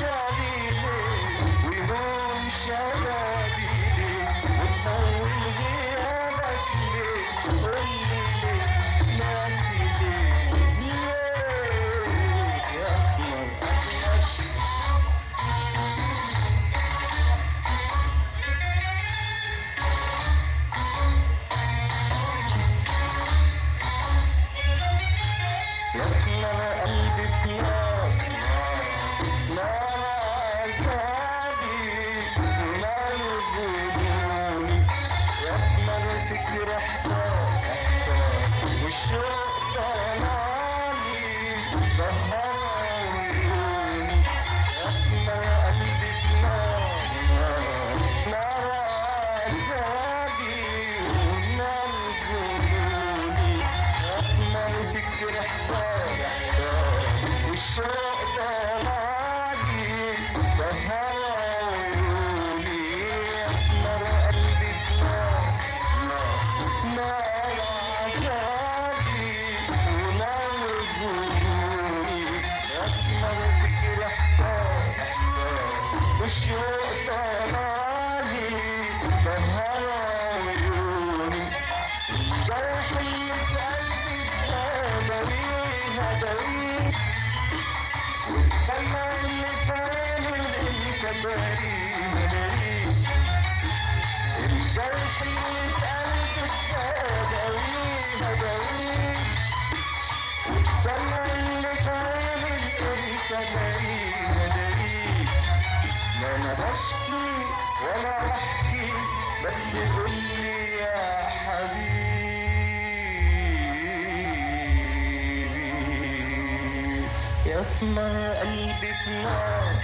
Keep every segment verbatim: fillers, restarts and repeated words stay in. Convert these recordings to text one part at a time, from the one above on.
يسمر قلبي في نار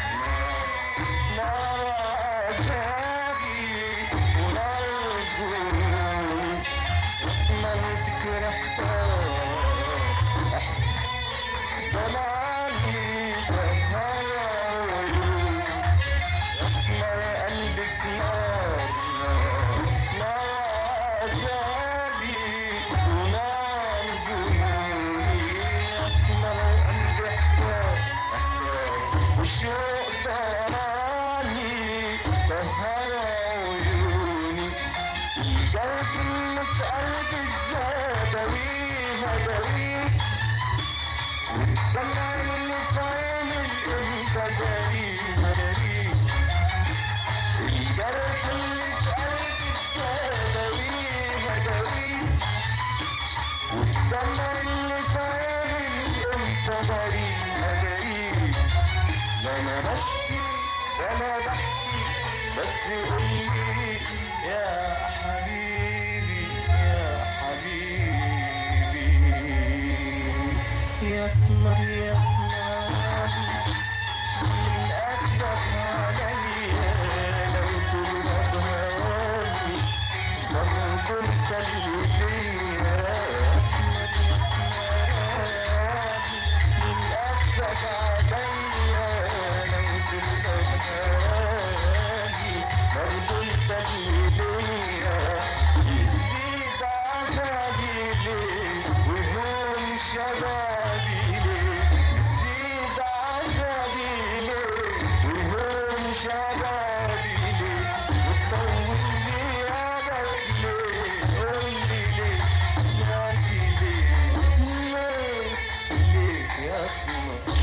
نار عذابي ونار جنوني يسمر ذكر احسان ضلالي سهر عيوني يسمر قلبي في نار نار عذابي ونار جنوني يسمر والشوق ضراني سهر عيوني الجرح اللي في قلبي الزادوي هدوي والدمع اللي في عيني انت داري هدوي الجرح اللي في قلبي الزادوي هدوي والدمع اللي في عيني انت داري هدوي لا انا بشكي ولا بحكي بس قولي يا حبيبي يا حبيبي يا اسمر يا اسمر من اكثر عليا لو كنت بهواني لو كنت اللي فيا من اكثر عليا برضو انت اللي ليا يزيد عذابي ليه وهون شبابي ليه يزيد عذابي ليه وهون شبابي ليه وتطول غيابك ليه قولي ليه ناسي ليه ليه ليه يا اسمر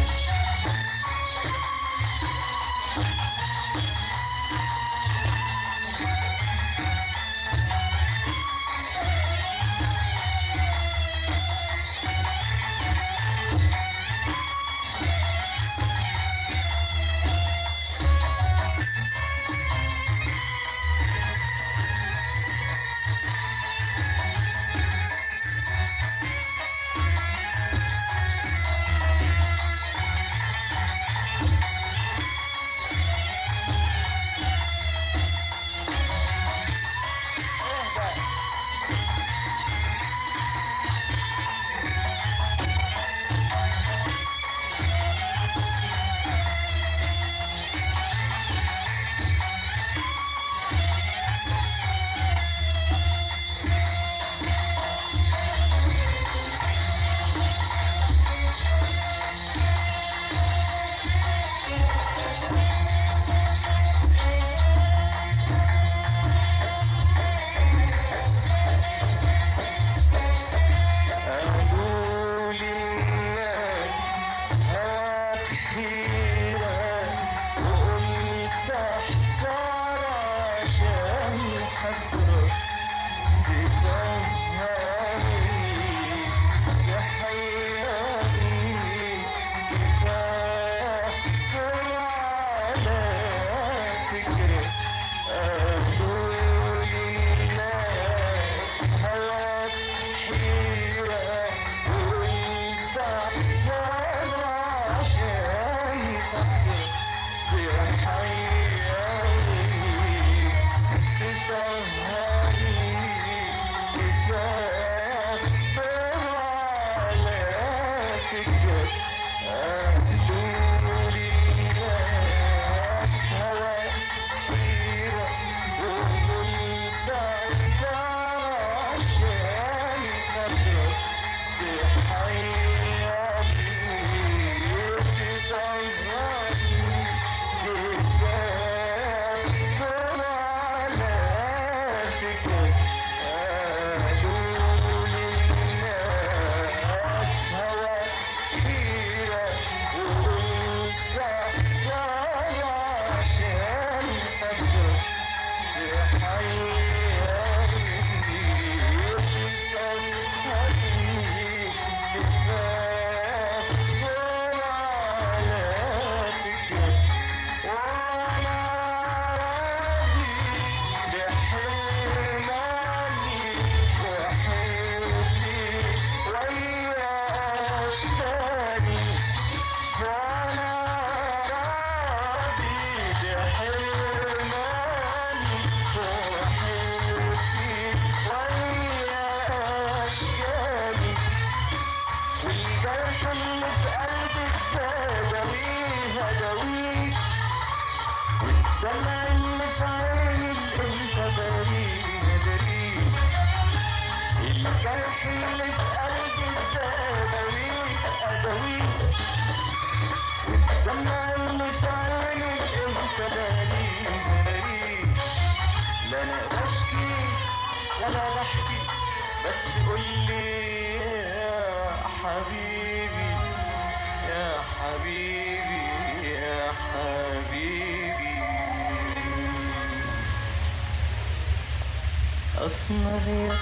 أسمر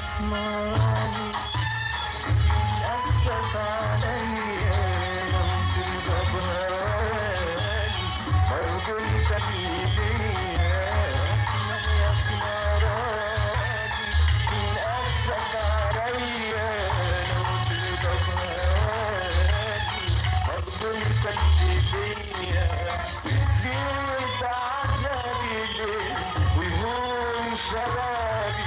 يسمرني أسف عليا لم تغبرني برضو انت بيديا أسمر يسمرني أسف عليا لم تغبرني برضو انت بيديا زيد عذابي ليه ويهون شبابي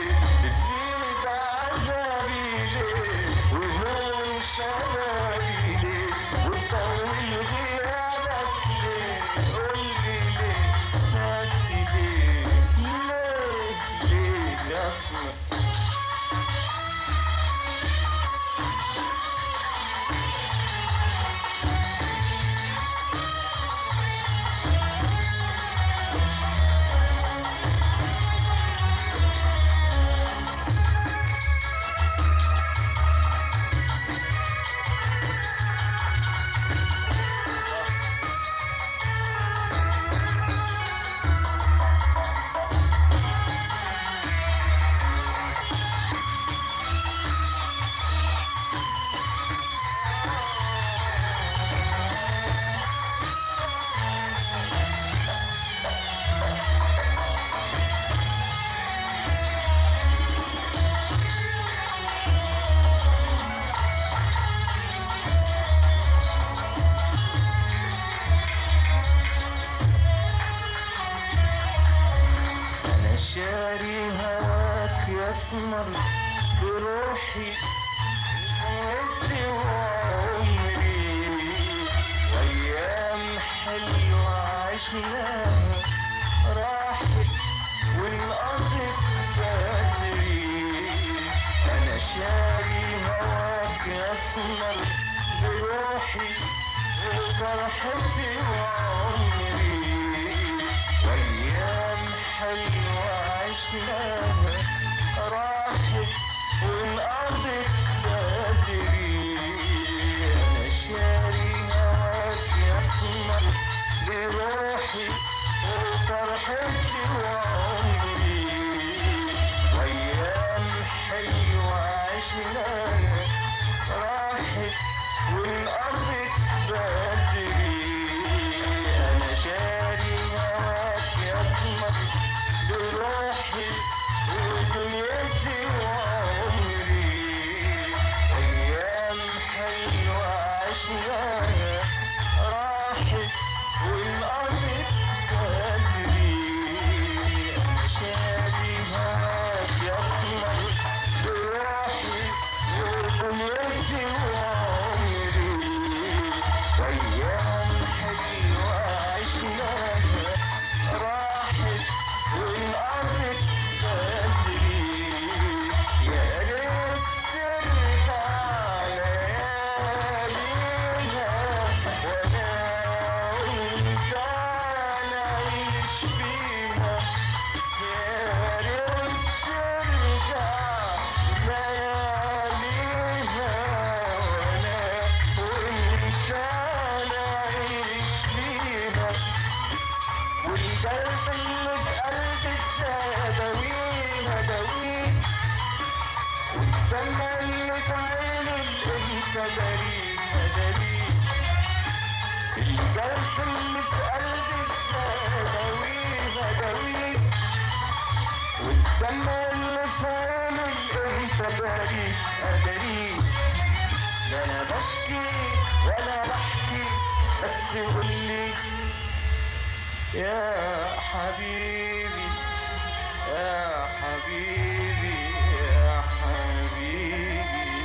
شاري هواك يسمر بروحي حياتي وعمري وايام حلوة عشناها راحت والقضت بدري. انا شاري هواك يسمر بروحي وفرحتي وعمري وايام حلوة عشناها راحت والقضت بدري. انا شاري هواك يسمر بروحي وفرحتي وعمري الجرح اللي في قلبي ازاي اداويه اداويه، والدمع اللي في عيني الامتى داريه اداريه، الجرح اللي في قلبي ازاي اداويه اداويه، والدمع اللي في عيني الامتى داريه اداريه. لا انا بشكي ولا بحكي بس قولي يا حبيبي يا حبيبي يا حبيبي.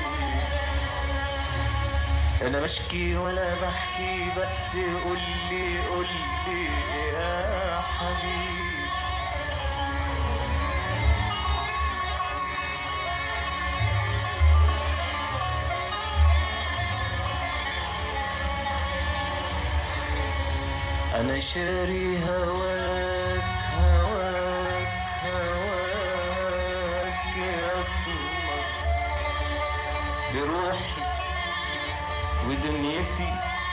انا بشكي ولا بحكي بس قولي قولي يا حبيبي. أنا شاري هواك هواك هواك يا سمر بروحي ودنيتي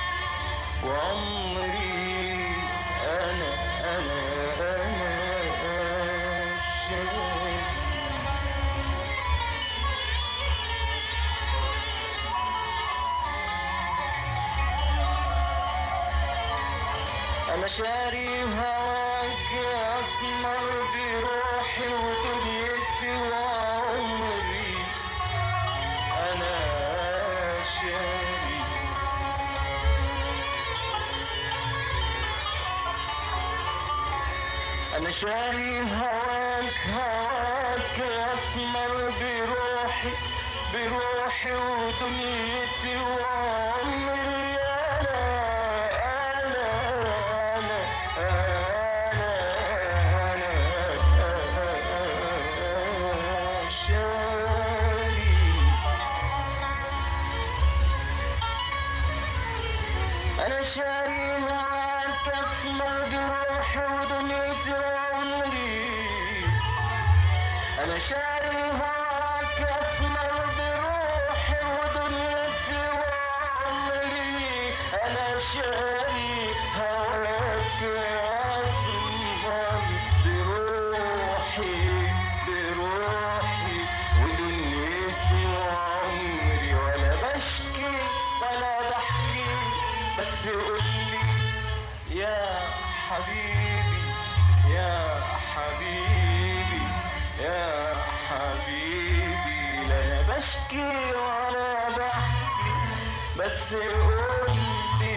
وعمري. أنا أنا أنا شاري أنا شاري هواك يا أسمر بروحي ودنيتي وعمري. أنا شاري أنا شاري هواك هواك يا أسمر بروحي بروحي ودنيتي وعمري. أنا شاري هواك أسمر بروحي ودنيتي وعمري. أنا شاري هواك أسمر بروحي ودنيتي وعمري. أنا شاري هواك أسمر بروحي بروحي ودنيتي وعمري. ولا بشكي ولا بحكي بس قولي يا حبيبي يا حبيبي يا حبيبي. لا انا بشكي ولا بحكي بس قولي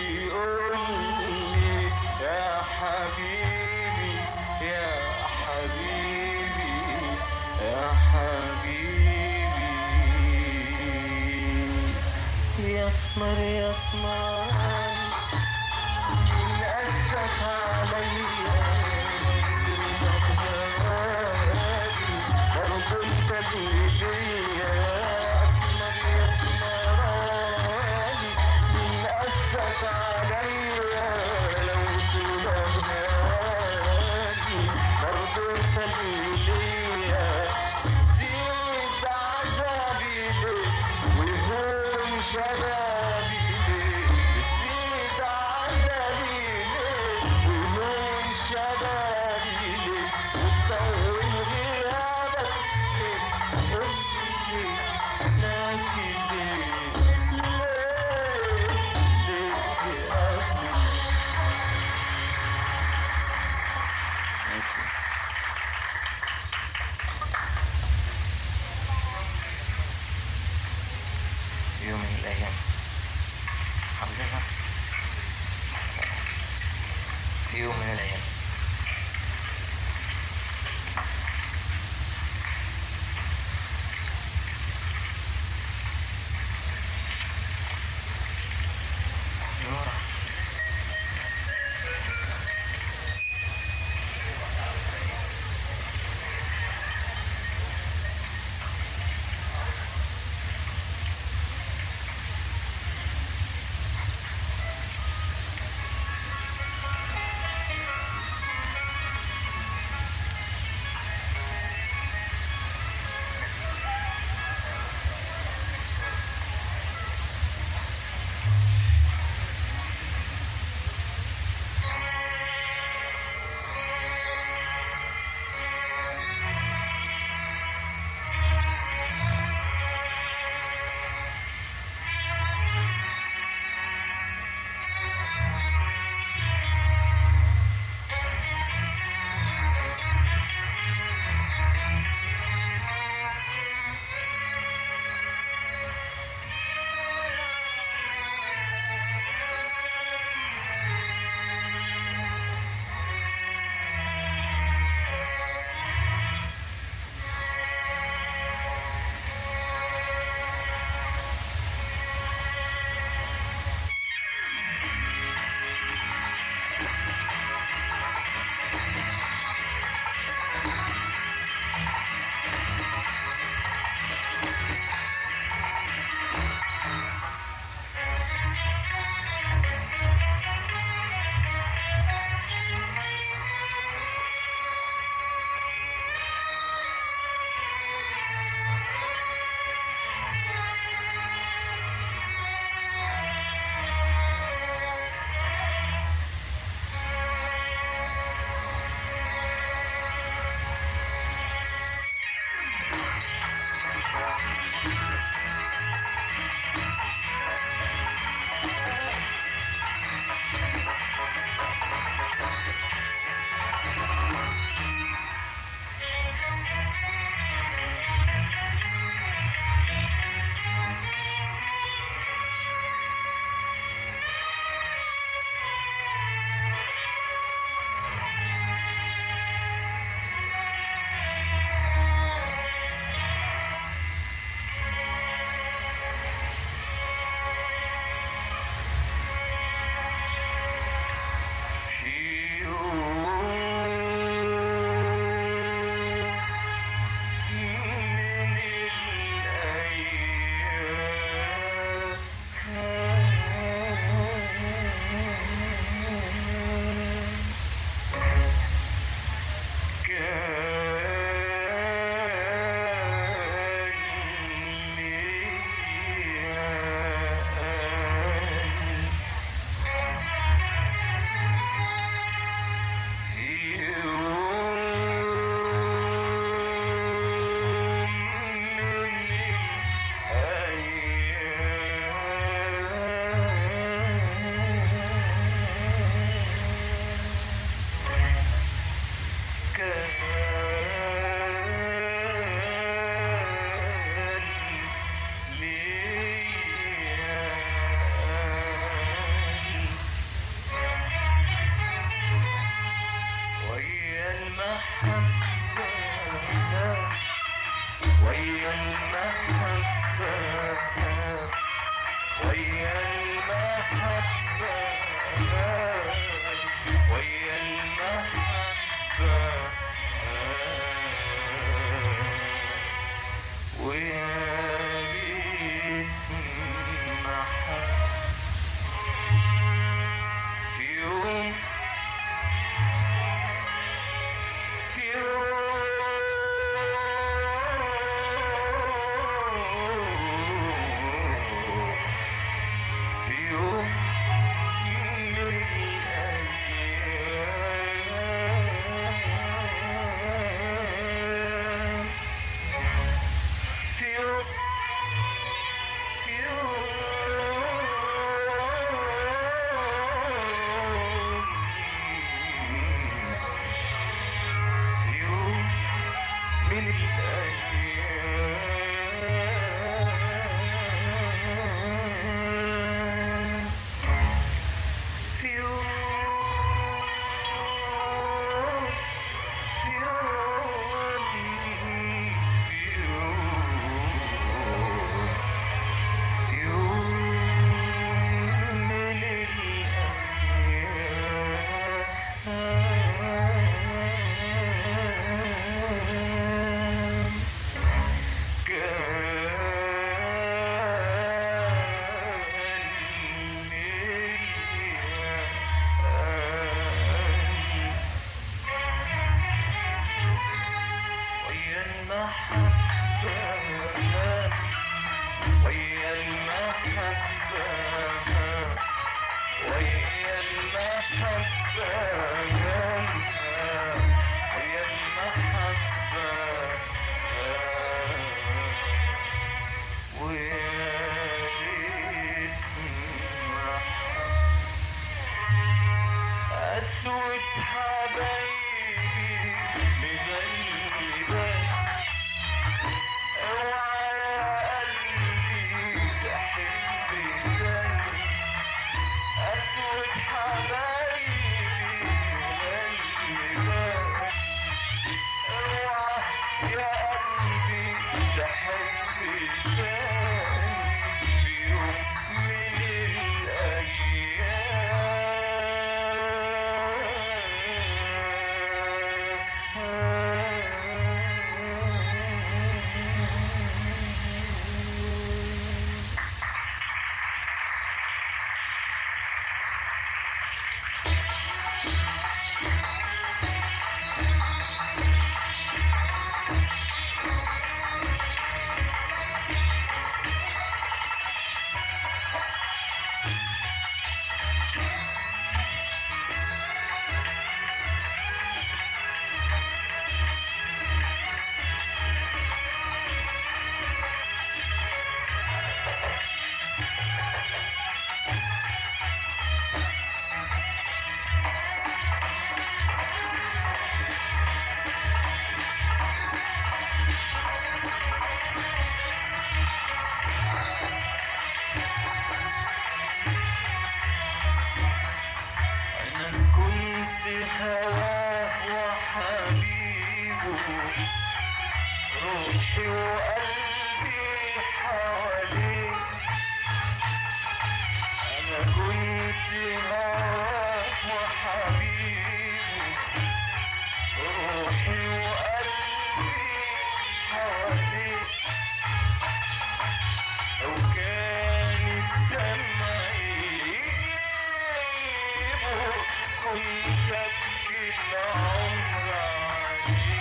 قولي يا حبيبي يا حبيبي يا حبيبي. يا اسمر يا اسمر من أسف عليا برضو انت بيديا. يا اسمر يا اسمر من أسف عليا لو تلغاني برضو انت بيديا. زيد عذابي ليه وهون شبابي ليه، زيد عذابي ليه وهون شبابي ليه، وتطول غيابك ليه قولي ناسي ليه ليه ليه يا أخي. ماشي. في يوم من الأيام حافظينها في يوم من الأيام نورة كنت أبكي العمر عليك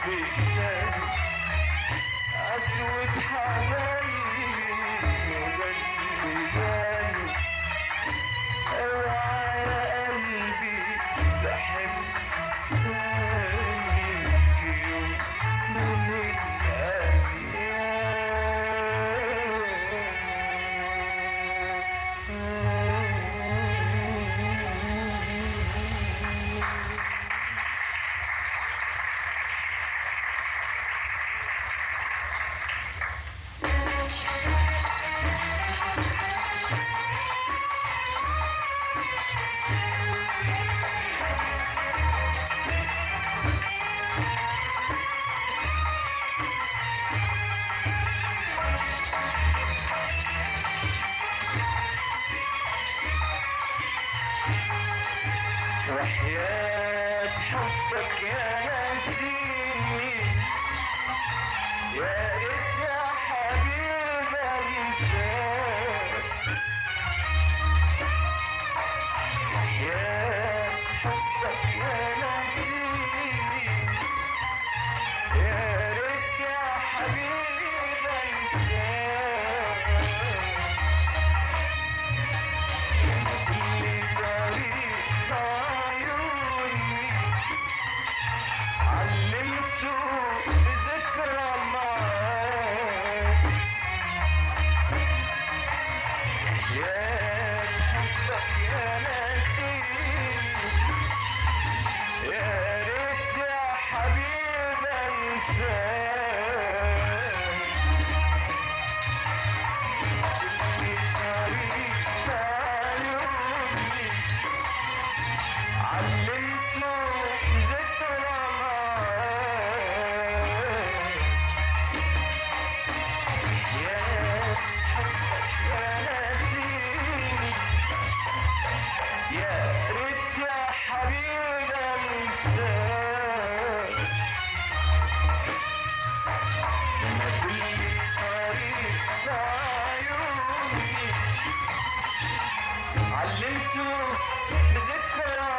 أسود حبايبي وغلباني اوعى يا قلبي تحب تاني في يوم من وحياة حبك يا نسيني يا ريت يا حبيبي انساك وحياة حبك يا نسيني يا ريت يا حبيبي انساك كل طريق عيوني علمته بذكرى معاك يا حبك يا نسيني يا ريت يا حبيبي انساك كل طريق عيوني علمته ذكرى معاك يا حبك يا نسيني يا ريت يا حبيبي انساك لما كل طريق عيوني علمته بذكرى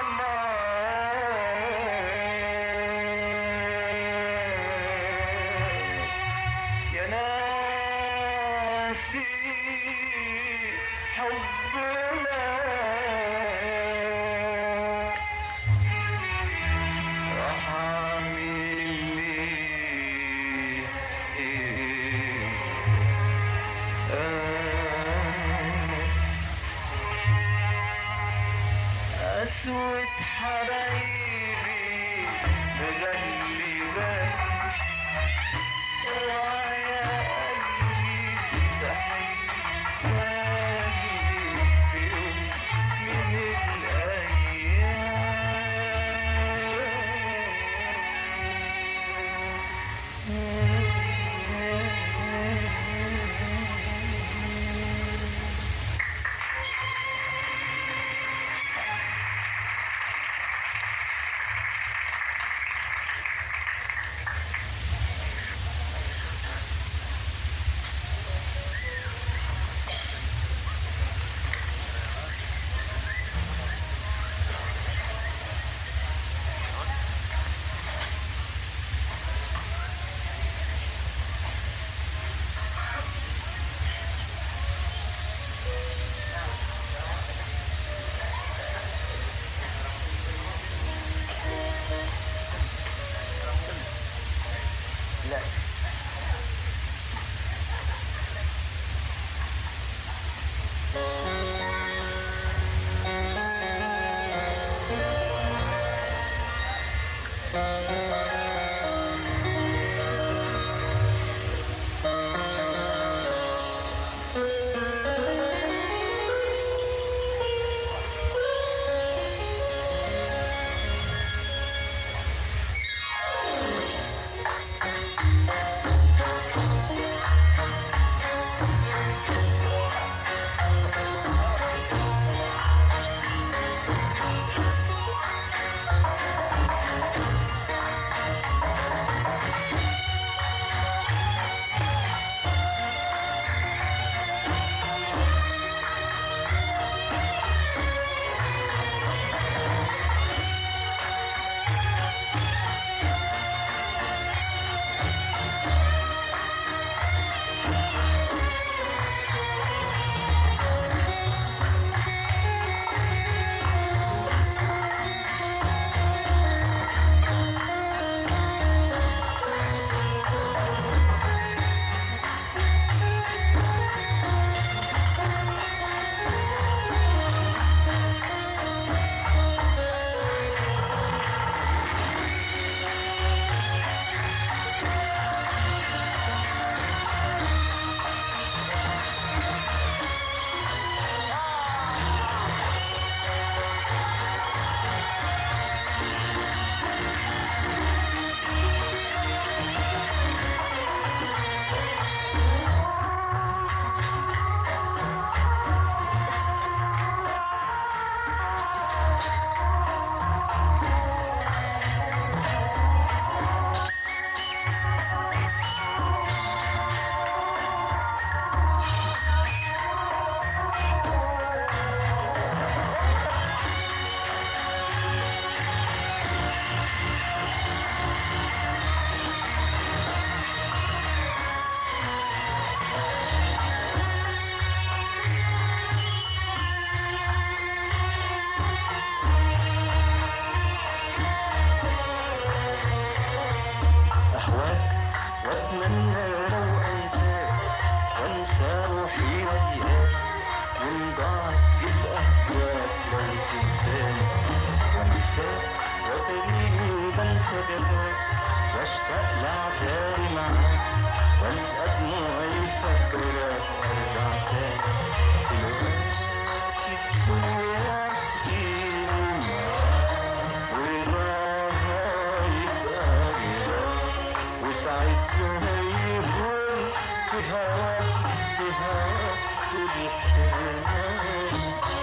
معاك يا ناسي حبنا راح اعمل ايه أسود حبايبي مغلبان اوعى يا قلبي تحب تاني في يوم من لا بنسى جفاك واشتاق لعذاري معاك والقى دموعي فاكرك ارجع تاني دلوقتي الدنيا تجيني معاك ورضاها يبقى رضاك وساعتها يهون في هواك في هواك طول الحرمان.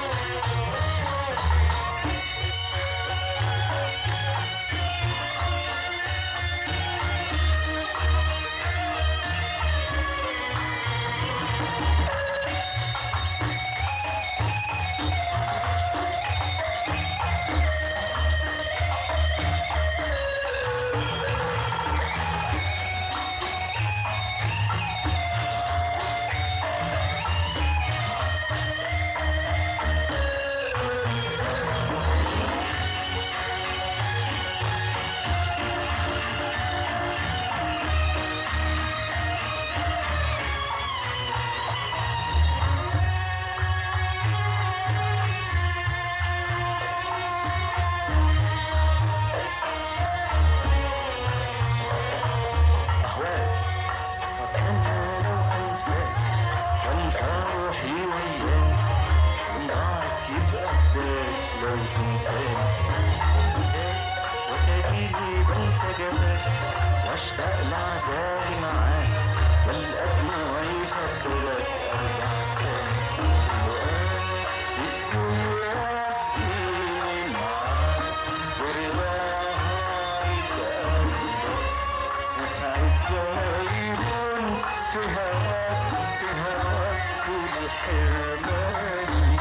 واشتاق لعذاري معاك والقى دموعي فاكرك ارجع تاني دلوقتي الدنيا تجيني معاك ورضاها يبقى رضاك وساعتها يهون في هواك في هواك كل حرمان.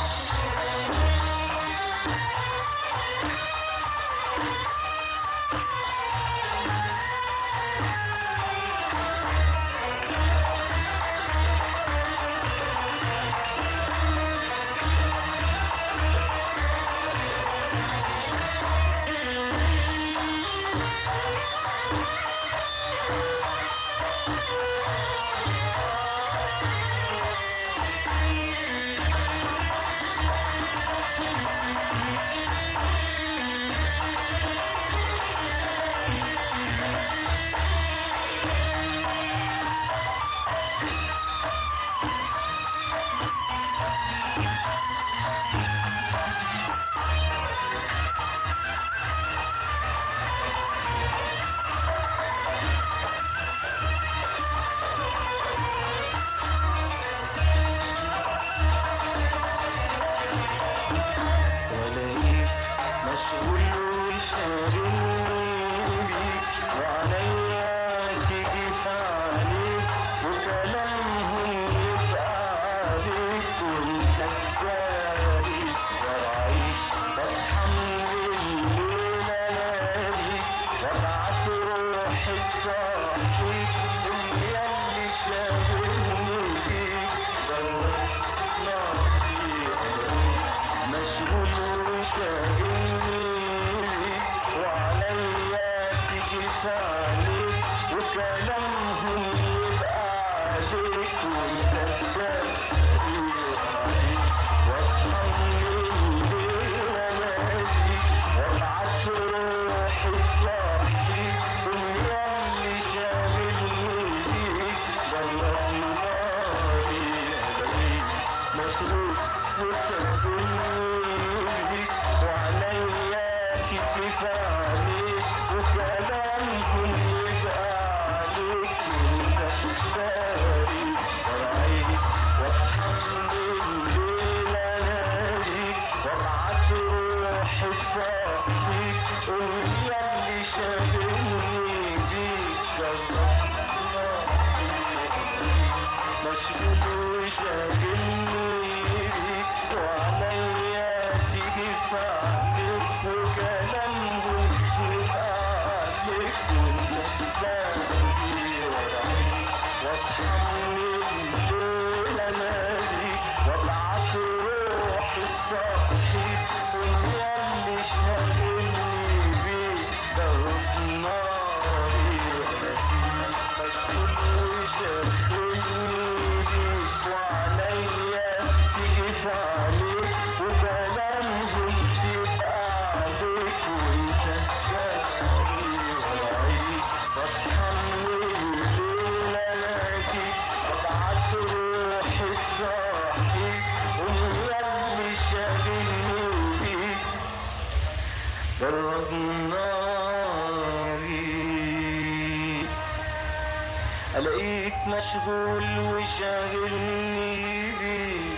ناري. الاقيك مشغول وشاغلني بيك،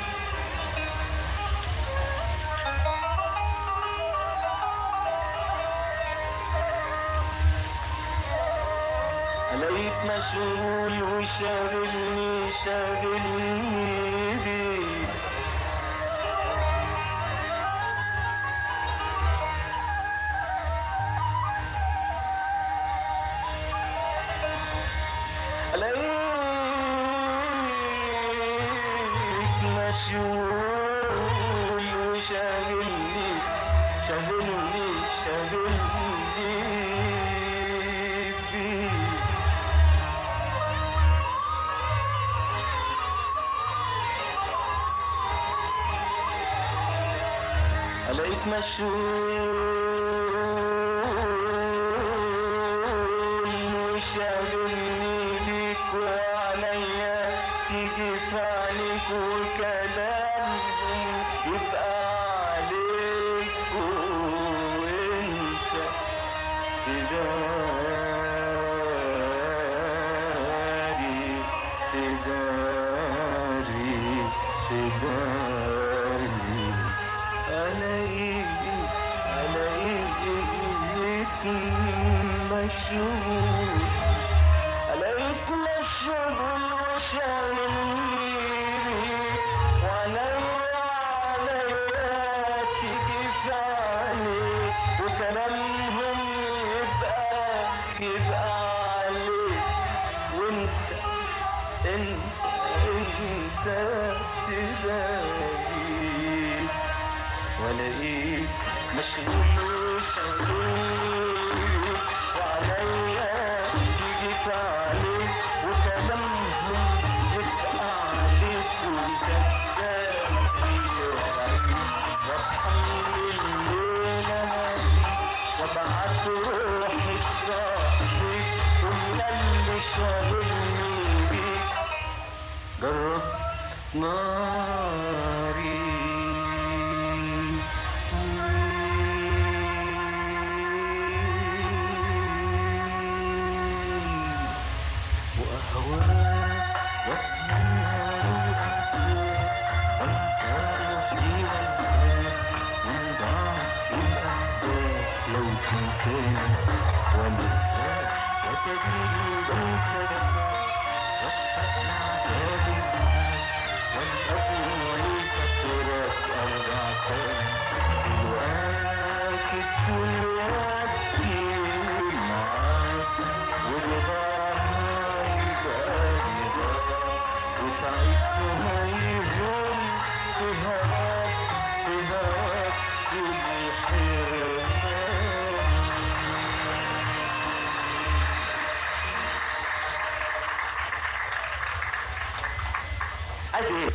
الاقيك مشغول وشاغلني شاغلني بيك. الاقيك مشغول وشاغلني شاغلني شاغلني بيك. الاقيك مشغول وشاغلني بيك، وعليا تيجي في عليك وكلامهم يبقى عليك، وانت تداري تداري تداري. الاقيك الاقيك مشغول، الاقيك مشغول وشاغلني بيك، وعليا عليا تيجي في عليك وكلامهم يبقى يبقى عليك، وانت انت انت تداري. والاقيك مشغول وشاغول، وعليا تيجي في عليك وكلامهم يبقى عليك، وانت تداري. وارحم الليلة وابعت روحي تصحيك، ومن اللي شاغلني بيك جرب ناري. وأهواك وأسمع وأنساك، وأنسى روحي وأنساك، من ضعف الأحداث لو تنساني وأنساك، وتجيب أنساك واشتاق لعذابي معاك، والأبوي فكرك أرجع تاني دلوقتي دلوقتي معاك، ورضاها يبقى رضاك، وساعتها يهون في هواك في هواك الحرمان. عايز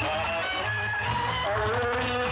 أول